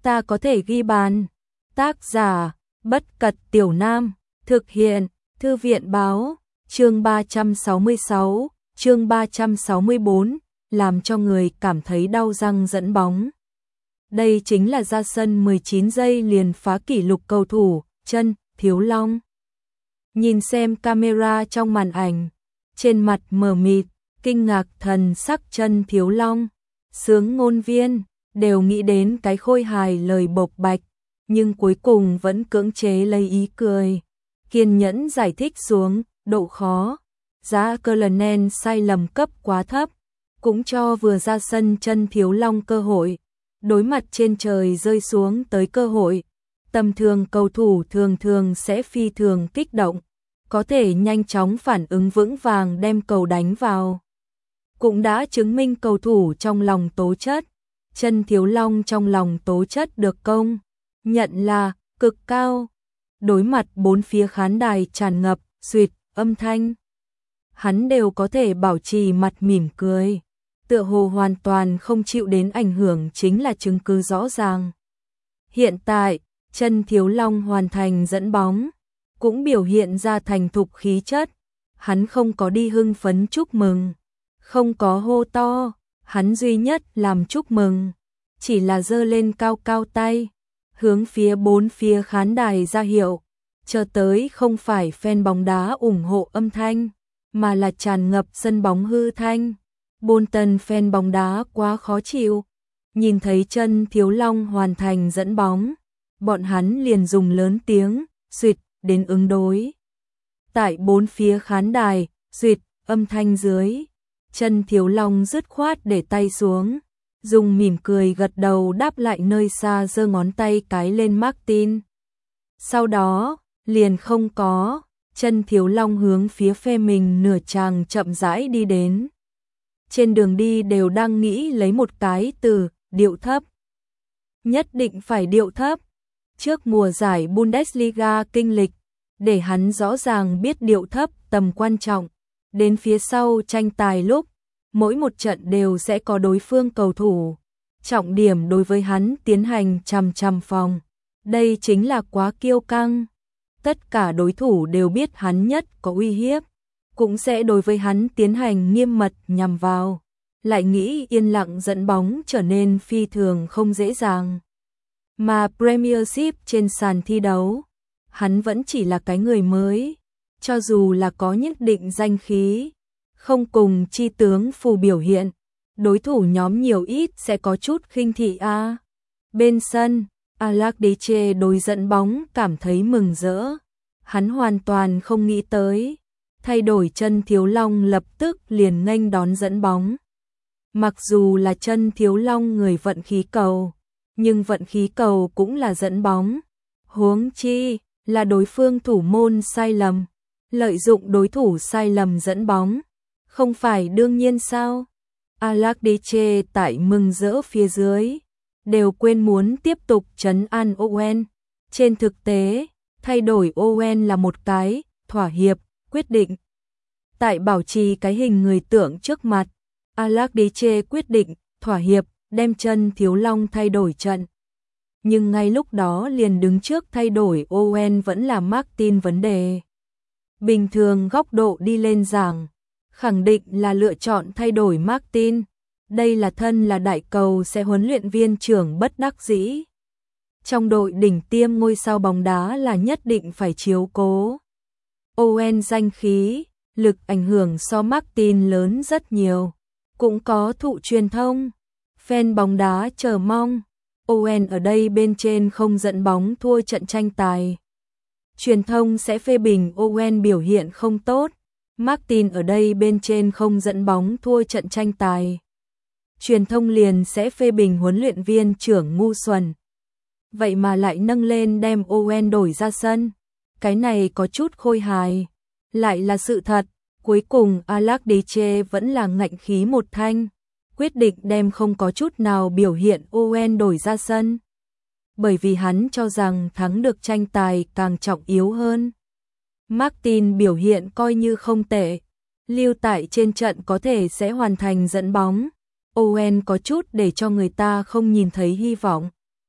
ta có thể ghi bàn. Tác giả, Bất Cật Tiểu Nam, thực hiện, Thư viện Báo, chương 366, chương 364, làm cho người cảm thấy đau răng dẫn bóng. Đây chính là ra sân 19 giây liền phá kỷ lục cầu thủ, Trân Thiếu Long. Nhìn xem camera trong màn ảnh, trên mặt mờ mịt, kinh ngạc thần sắc Trân Thiếu Long, sướng ngôn viên, đều nghĩ đến cái khôi hài lời bộc bạch, nhưng cuối cùng vẫn cưỡng chế lấy ý cười. Kiên nhẫn giải thích xuống, độ khó, giá Colonel sai lầm cấp quá thấp, cũng cho vừa ra sân Trân Thiếu Long cơ hội. Đối mặt trên trời rơi xuống tới cơ hội, tầm thường cầu thủ thường sẽ phi thường kích động, có thể nhanh chóng phản ứng vững vàng đem cầu đánh vào. Cũng đã chứng minh cầu thủ trong lòng tố chất, Trân Thiếu Long trong lòng tố chất được công nhận là cực cao. Đối mặt bốn phía khán đài tràn ngập xuýt âm thanh, hắn đều có thể bảo trì mặt mỉm cười, tựa hồ hoàn toàn không chịu đến ảnh hưởng, chính là chứng cứ rõ ràng. Hiện tại, Trân Thiếu Long hoàn thành dẫn bóng, cũng biểu hiện ra thành thục khí chất, hắn không có đi hưng phấn chúc mừng, không có hô to, hắn duy nhất làm chúc mừng, chỉ là giơ lên cao cao tay, hướng phía bốn phía khán đài ra hiệu, chờ tới không phải fan bóng đá ủng hộ âm thanh, mà là tràn ngập sân bóng hư thanh. Bolton fan bóng đá quá khó chịu, nhìn thấy Trân Thiếu Long hoàn thành dẫn bóng, bọn hắn liền dùng lớn tiếng xuýt đến ứng đối. Tại bốn phía khán đài, xuýt âm thanh dưới, Trân Thiếu Long dứt khoát để tay xuống, dùng mỉm cười gật đầu đáp lại, nơi xa giơ ngón tay cái lên Martin. Sau đó, liền không có, Trân Thiếu Long hướng phía phe mình nửa tràng chậm rãi đi đến. Trên đường đi đều đang nghĩ lấy một cái từ, điệu thấp. Nhất định phải điệu thấp. Trước mùa giải Bundesliga kinh lịch, để hắn rõ ràng biết điệu thấp tầm quan trọng. Đến phía sau tranh tài lúc, mỗi một trận đều sẽ có đối phương cầu thủ. Trọng điểm đối với hắn tiến hành chằm phòng. Đây chính là quá kiêu căng. Tất cả đối thủ đều biết hắn nhất có uy hiếp, cũng sẽ đối với hắn tiến hành nghiêm mật nhằm vào. Lại nghĩ yên lặng dẫn bóng trở nên phi thường không dễ dàng. Mà Premiership trên sàn thi đấu, hắn vẫn chỉ là cái người mới, cho dù là có nhất định danh khí, không cùng chi tướng phù biểu hiện, đối thủ nhóm nhiều ít sẽ có chút khinh thị a. Bên sân, Alakdiche đối dẫn bóng cảm thấy mừng rỡ, hắn hoàn toàn không nghĩ tới, thay đổi Trân Thiếu Long lập tức liền nghênh đón dẫn bóng. Mặc dù là Trân Thiếu Long người vận khí cầu, nhưng vận khí cầu cũng là dẫn bóng. Huống chi là đối phương thủ môn sai lầm, lợi dụng đối thủ sai lầm dẫn bóng, không phải đương nhiên sao? Alakdiche tại mừng rỡ phía dưới, đều quên muốn tiếp tục trấn an Owen. Trên thực tế, thay đổi Owen là một cái thỏa hiệp, quyết định. Tại bảo trì cái hình người tưởng trước mặt, Alakdiche quyết định thỏa hiệp, đem Trân Thiếu Long thay đổi trận. Nhưng ngay lúc đó liền đứng trước thay đổi Owen vẫn là Martin vấn đề. Bình thường góc độ đi lên giảng, khẳng định là lựa chọn thay đổi Martin. Đây là thân là đại cầu sẽ huấn luyện viên trưởng bất đắc dĩ. Trong đội đỉnh tiêm ngôi sao bóng đá là nhất định phải chiếu cố. Owen danh khí, lực ảnh hưởng so Martin lớn rất nhiều. Cũng có thụ truyền thông, fan bóng đá chờ mong, Owen ở đây bên trên không dẫn bóng thua trận tranh tài. Truyền thông sẽ phê bình Owen biểu hiện không tốt, Martin ở đây bên trên không dẫn bóng thua trận tranh tài. Truyền thông liền sẽ phê bình huấn luyện viên trưởng ngu xuẩn. Vậy mà lại nâng lên đem Owen đổi ra sân, cái này có chút khôi hài, lại là sự thật. Cuối cùng Alakdiche vẫn là ngạnh khí một thanh, quyết định đem không có chút nào biểu hiện Owen đổi ra sân. Bởi vì hắn cho rằng thắng được tranh tài càng trọng yếu hơn. Martin biểu hiện coi như không tệ, lưu tại trên trận có thể sẽ hoàn thành dẫn bóng. Owen có chút để cho người ta không nhìn thấy hy vọng.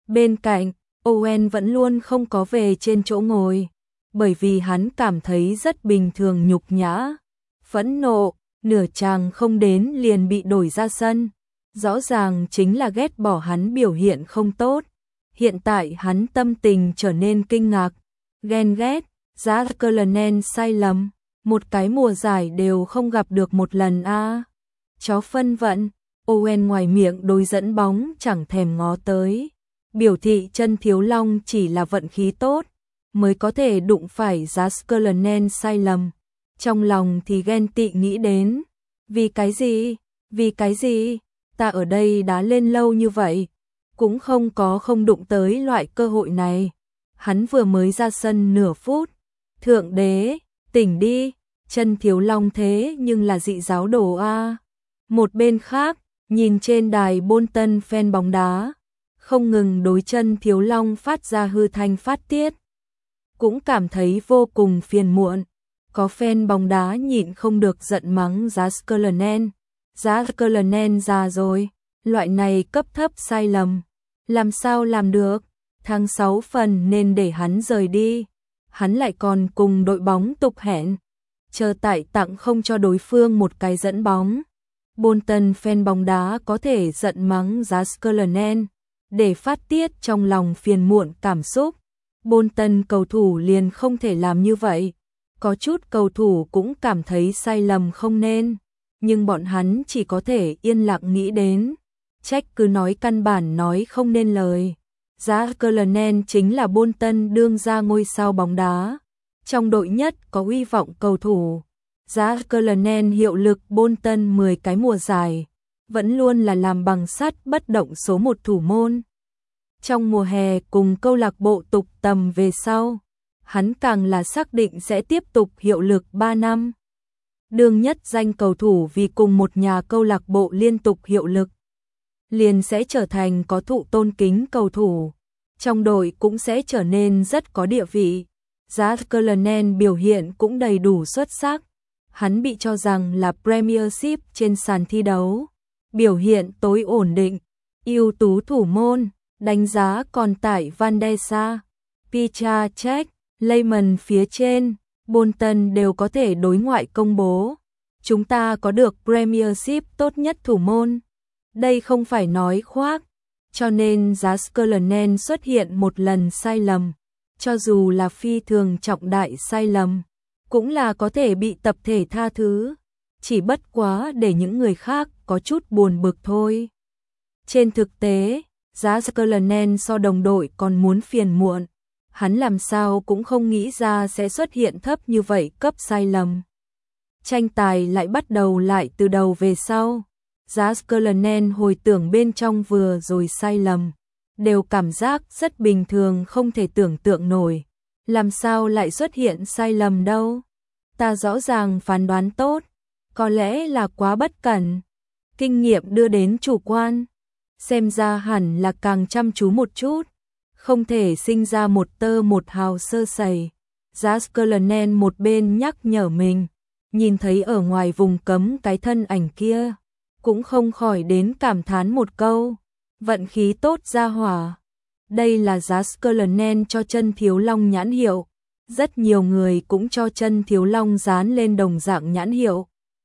Bên cạnh, Owen vẫn luôn không có về trên chỗ ngồi, bởi vì hắn cảm thấy rất bình thường nhục nhã. Phẫn nộ, nửa chàng không đến liền bị đổi ra sân. Rõ ràng chính là ghét bỏ hắn biểu hiện không tốt. Hiện tại hắn tâm tình trở nên kinh ngạc, ghen ghét, giá Cullinan sai lầm. Một cái mùa giải đều không gặp được một lần a. Chó phân vận, Owen ngoài miệng đối dẫn bóng chẳng thèm ngó tới. Biểu thị chân Thiếu Long chỉ là vận khí tốt, mới có thể đụng phải giá Cullinan sai lầm. Trong lòng thì ghen tị nghĩ đến, vì cái gì, vì cái gì, ta ở đây đá lên lâu như vậy, cũng không đụng tới loại cơ hội này. Hắn vừa mới ra sân nửa phút, thượng đế, tỉnh đi, chân Thiếu Long thế nhưng là dị giáo đồ a. Một bên khác, nhìn trên đài Bolton fan bóng đá, không ngừng đối chân Thiếu Long phát ra hư thanh phát tiết. Cũng cảm thấy vô cùng phiền muộn. Có fan bóng đá nhịn không được giận mắng giá Cullinan. Giá Cullinan già rồi, loại này cấp thấp sai lầm. Làm sao làm được, tháng 6 phần nên để hắn rời đi. Hắn lại còn cùng đội bóng tục hẹn, chờ tại tặng không cho đối phương một cái dẫn bóng. Bolton fan bóng đá có thể giận mắng giá Cullinan để phát tiết trong lòng phiền muộn cảm xúc. Bolton cầu thủ liền không thể làm như vậy. Có chút cầu thủ cũng cảm thấy sai lầm không nên, nhưng bọn hắn chỉ có thể yên lặng nghĩ đến. Trách cứ nói căn bản nói không nên lời. Giá Cullinan chính là Bolton đương ra ngôi sao bóng đá, trong đội nhất có uy vọng cầu thủ. Giá Cullinan hiệu lực Bolton 10 cái mùa giải, vẫn luôn là làm bằng sắt bất động số 1 thủ môn. Trong mùa hè cùng câu lạc bộ tục tầm về sau, hắn càng là xác định sẽ tiếp tục hiệu lực 3 năm. Đương nhất danh cầu thủ vì cùng một nhà câu lạc bộ liên tục hiệu lực, liền sẽ trở thành có thụ tôn kính cầu thủ. Trong đội cũng sẽ trở nên rất có địa vị. Giá Cullinan biểu hiện cũng đầy đủ xuất sắc. Hắn bị cho rằng là Premiership trên sàn thi đấu. Biểu hiện tối ổn định, ưu tú thủ môn, đánh giá còn tại Van der Sar, Picha Cech, Lehmann phía trên, Bolton đều có thể đối ngoại công bố. Chúng ta có được Premiership tốt nhất thủ môn. Đây không phải nói khoác, cho nên giá Cullinan xuất hiện một lần sai lầm, cho dù là phi thường trọng đại sai lầm, cũng là có thể bị tập thể tha thứ, chỉ bất quá để những người khác có chút buồn bực thôi. Trên thực tế, giá Cullinan so đồng đội còn muốn phiền muộn, hắn làm sao cũng không nghĩ ra sẽ xuất hiện thấp như vậy cấp sai lầm. Tranh tài lại bắt đầu lại từ đầu về sau. Giá Cullinan hồi tưởng bên trong vừa rồi sai lầm, đều cảm giác rất bình thường không thể tưởng tượng nổi. Làm sao lại xuất hiện sai lầm đâu? Ta rõ ràng phán đoán tốt, có lẽ là quá bất cẩn. Kinh nghiệm đưa đến chủ quan, xem ra hẳn là càng chăm chú một chút, không thể sinh ra một tơ một hào sơ sẩy. Giá Cullinan một bên nhắc nhở mình, nhìn thấy ở ngoài vùng cấm cái thân ảnh kia, cũng không khỏi đến cảm thán một câu, vận khí tốt ra hỏa. Đây là giá Cullinan cho chân Thiếu Long nhãn hiệu, rất nhiều người cũng cho chân Thiếu Long dán lên đồng dạng nhãn hiệu,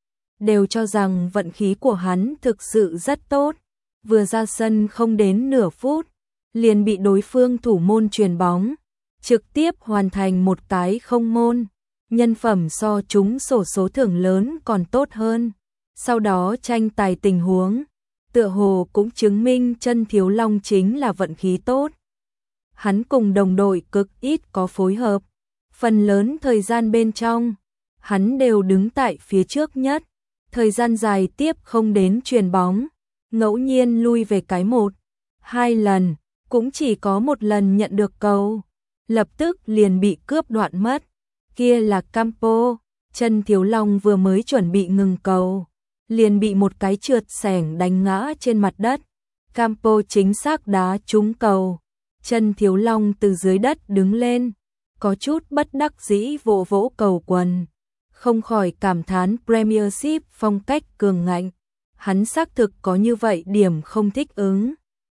đều cho rằng vận khí của hắn thực sự rất tốt. Vừa ra sân không đến nửa phút, liền bị đối phương thủ môn chuyền bóng, trực tiếp hoàn thành một cái không môn, nhân phẩm so chúng sổ số thưởng lớn còn tốt hơn. Sau đó tranh tài tình huống, tựa hồ cũng chứng minh chân Thiếu Long chính là vận khí tốt. Hắn cùng đồng đội cực ít có phối hợp, phần lớn thời gian bên trong, hắn đều đứng tại phía trước nhất, thời gian dài tiếp không đến chuyền bóng, ngẫu nhiên lui về cái 1-2 lần, cũng chỉ có một lần nhận được cầu, lập tức liền bị cướp đoạn mất. Kia là Campo, chân Thiếu Long vừa mới chuẩn bị ngừng cầu, liền bị một cái trượt xẻng đánh ngã trên mặt đất. Campo chính xác đá trúng cầu, chân Thiếu Long từ dưới đất đứng lên, có chút bất đắc dĩ vỗ vỗ cầu quần, không khỏi cảm thán Premiership phong cách cường ngạnh. Hắn xác thực có như vậy điểm không thích ứng,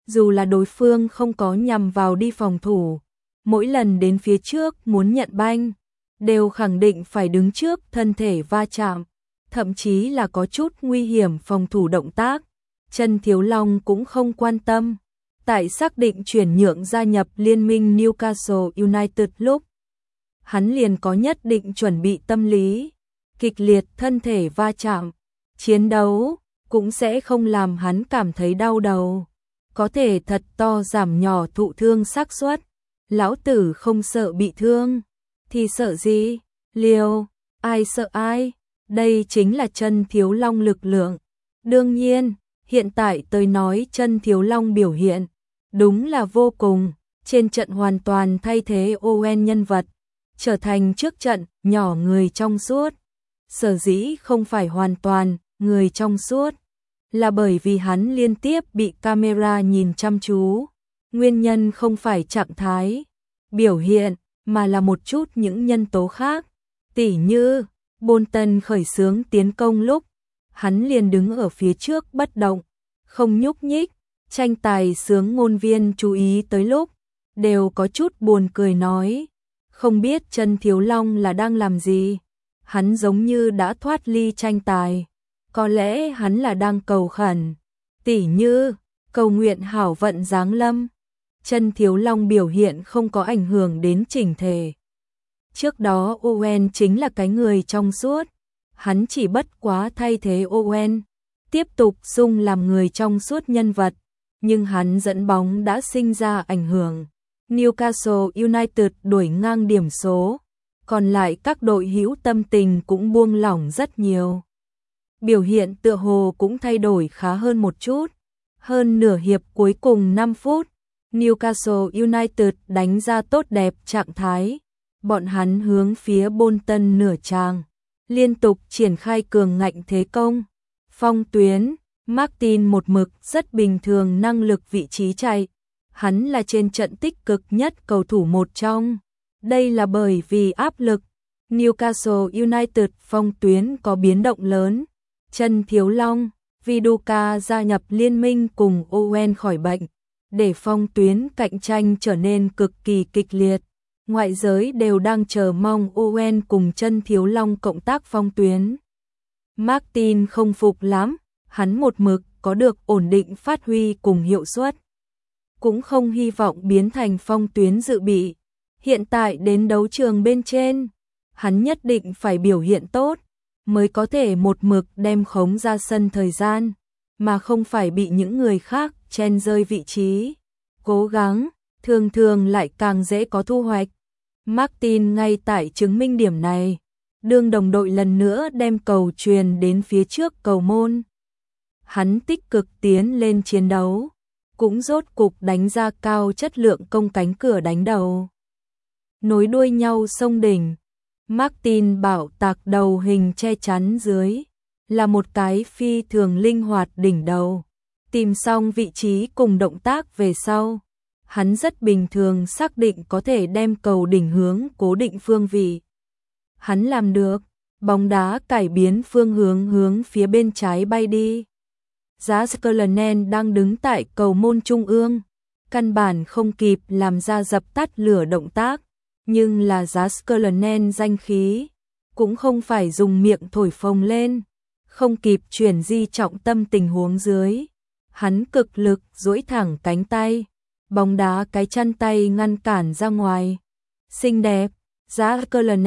Dù là đối phương không có nhằm vào đi phòng thủ, mỗi lần đến phía trước muốn nhận banh, đều khẳng định phải đứng trước thân thể va chạm, thậm chí là có chút nguy hiểm phòng thủ động tác. Trần Thiếu Long cũng không quan tâm. Tại xác định chuyển nhượng gia nhập liên minh Newcastle United lúc, hắn liền có nhất định chuẩn bị tâm lý, kịch liệt thân thể va chạm, chiến đấu cũng sẽ không làm hắn cảm thấy đau đầu, có thể thật to giảm nhỏ thụ thương xác suất. Lão tử không sợ bị thương, thì sợ gì? Liều, ai sợ ai? Đây chính là Trần Thiếu Long lực lượng. Đương nhiên, hiện tại tôi nói Trần Thiếu Long biểu hiện đúng là vô cùng, trên trận hoàn toàn thay thế Owen nhân vật, trở thành trước trận nhỏ người trong suốt. Sở dĩ không phải hoàn toàn người trong suốt, là bởi vì hắn liên tiếp bị camera nhìn chăm chú. Nguyên nhân không phải trạng thái, biểu hiện, mà là một chút những nhân tố khác. Tỉ như, Bolton khởi xướng tiến công lúc, hắn liền đứng ở phía trước bất động, không nhúc nhích. Tranh tài sướng ngôn viên chú ý tới lúc, đều có chút buồn cười nói, không biết Trần Thiếu Long là đang làm gì. Hắn giống như đã thoát ly tranh tài, có lẽ hắn là đang cầu khẩn, tỉ như cầu nguyện hảo vận giáng lâm. Trần Thiếu Long biểu hiện không có ảnh hưởng đến chỉnh thể. Trước đó Owen chính là cái người trong suốt, hắn chỉ bất quá thay thế Owen, tiếp tục dung làm người trong suốt nhân vật, nhưng hắn dẫn bóng đã sinh ra ảnh hưởng. Newcastle United đuổi ngang điểm số, còn lại các đội hữu tâm tình cũng buông lỏng rất nhiều. Biểu hiện tựa hồ cũng thay đổi khá hơn một chút. Hơn nửa hiệp cuối cùng 5 phút, Newcastle United đánh ra tốt đẹp trạng thái. Bọn hắn hướng phía Bolton nửa tràng, liên tục triển khai cường ngạnh thế công. Phong tuyến, Martin một mực rất bình thường năng lực vị trí chạy. Hắn là trên trận tích cực nhất cầu thủ một trong. Đây là bởi vì áp lực. Newcastle United phong tuyến có biến động lớn. Trần Thiếu Long, Viduka gia nhập liên minh cùng Owen khỏi bệnh, để phong tuyến cạnh tranh trở nên cực kỳ kịch liệt. Ngoại giới đều đang chờ mong Owen cùng Trần Thiếu Long cộng tác phong tuyến. Martin không phục lắm, hắn một mực có được ổn định phát huy cùng hiệu suất, cũng không hy vọng biến thành phong tuyến dự bị. Hiện tại đến đấu trường bên trên, hắn nhất định phải biểu hiện tốt, mới có thể một mực đem khống ra sân thời gian, mà không phải bị những người khác chen rơi vị trí. Cố gắng, thường thường lại càng dễ có thu hoạch. Martin ngay tại chứng minh điểm này, đương đồng đội lần nữa đem cầu truyền đến phía trước cầu môn. Hắn tích cực tiến lên chiến đấu, cũng rốt cục đánh ra cao chất lượng công cánh cửa đánh đầu. Nối đuôi nhau sông đỉnh, Martin bảo tạc đầu hình che chắn dưới, là một cái phi thường linh hoạt đỉnh đầu. Tìm xong vị trí cùng động tác về sau, hắn rất bình thường xác định có thể đem cầu đỉnh hướng cố định phương vị. Hắn làm được, bóng đá cải biến phương hướng hướng phía bên trái bay đi. Giá Skrlenen đang đứng tại cầu môn trung ương, căn bản không kịp làm ra dập tắt lửa động tác, nhưng là Giá Skrlenen danh khí, cũng không phải dùng miệng thổi phồng lên, không kịp chuyển di trọng tâm tình huống dưới. Hắn cực lực duỗi thẳng cánh tay, bóng đá cái chân tay ngăn cản ra ngoài. Xinh đẹp, Giá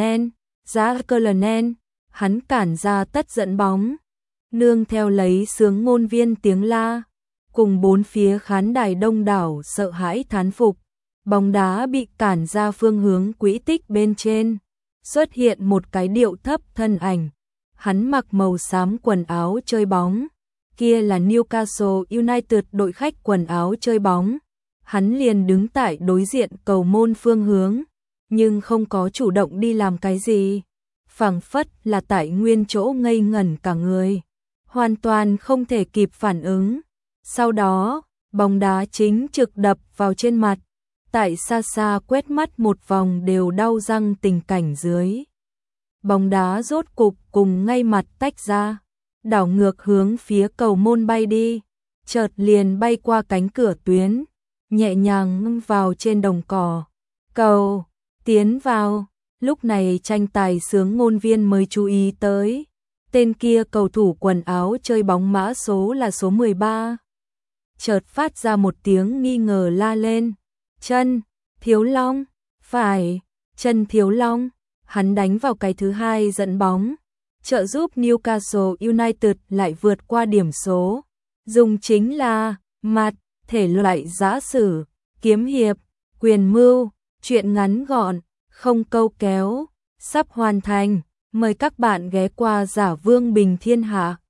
Skrlenen, hắn cản ra tất dẫn bóng. Nương theo lấy sướng ngôn viên tiếng la, cùng bốn phía khán đài đông đảo sợ hãi thán phục, bóng đá bị cản ra phương hướng quỹ tích bên trên, xuất hiện một cái điệu thấp thân ảnh. Hắn mặc màu xám quần áo chơi bóng, kia là Newcastle United đội khách quần áo chơi bóng. Hắn liền đứng tại đối diện cầu môn phương hướng, nhưng không có chủ động đi làm cái gì, phảng phất là tại nguyên chỗ ngây ngẩn cả người, hoàn toàn không thể kịp phản ứng. Sau đó, bóng đá chính trực đập vào trên mặt, tại xa xa quét mắt một vòng đều đau răng tình cảnh dưới. Bóng đá rốt cục cùng ngay mặt tách ra, đảo ngược hướng phía cầu môn bay đi. chợt liền bay qua cánh cửa tuyến, nhẹ nhàng vào trên đồng cỏ. Cầu, tiến vào. Lúc này tranh tài xướng ngôn viên mới chú ý tới. Tên kia cầu thủ quần áo chơi bóng mã số là số 13. Chợt phát ra một tiếng nghi ngờ la lên. Chân, Thiếu Long, phải, Chân Thiếu Long. Hắn đánh vào cái thứ hai dẫn bóng, trợ giúp Newcastle United lại vượt qua điểm số. Dùng chính là mặt, thể loại giã sử, kiếm hiệp, quyền mưu, truyện ngắn gọn, không câu kéo, sắp hoàn thành. Mời các bạn ghé qua Giả Vương Bình Thiên Hạ.